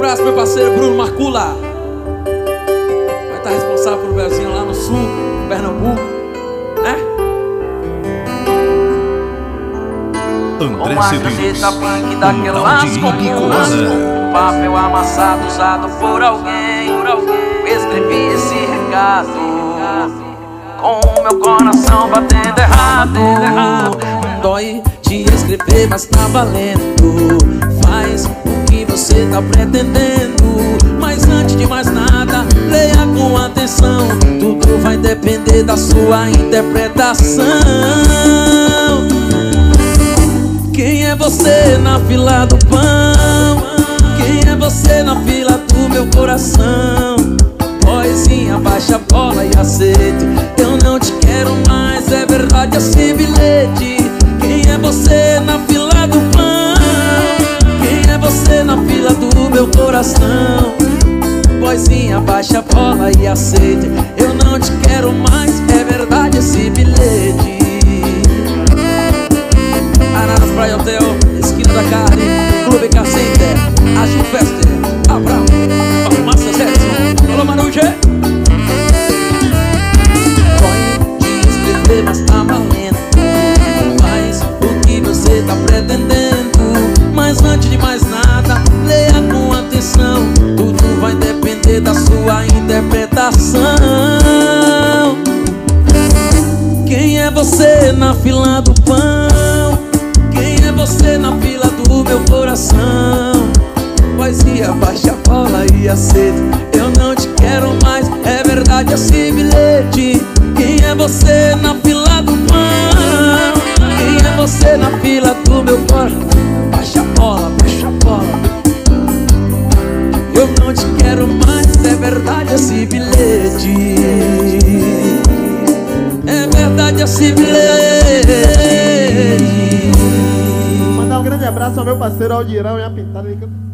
abraço, meu parceiro Bruno Marcula. Vai estar responsável pelo Belzinho lá no sul, Pernambuco, né? André Cedric, daquelas com papel amassado usado por alguém. Escrevi esse recado com o meu coração batendo errado. Dói te escrever, mas tá valendo. Faz o que você tá pretendendo. Mas antes de mais nada, leia com atenção. Tudo vai depender da sua interpretação. Quem é você na fila do pão? Quem é você na fila do meu coração? Poesinha, baixa a bola e aceite. Eu não te quero mais, é verdade esse bilhete. Quem é você na fila do pão? Quem é você na fila do meu coração? Poesinha, baixa a bola e aceite. Eu não te quero mais, é verdade esse bilhete. Araras Praia Hotel, esquina da carne, Clube Cacenter, Agil Fester, Abraão, Farmácia Zetson, alô Marujê. Dói te escrever, mas tá valendo. Faz o que você tá pretendendo. Mas antes de mais nada, leia com atenção. Tudo vai depender da sua interpretação. Quem é você na fila do pão? Quem é você na fila do meu coração? Poesia, baixa a bola e aceita. Eu não te quero mais, é verdade esse bilhete. Quem é você na fila do pão? Quem é você na fila do meu coração? Baixa a bola, baixa a bola. Eu não te quero mais, é verdade esse bilhete. É verdade esse bilhete. Mandar um grande abraço ao meu parceiro Aldirão e a Pintada.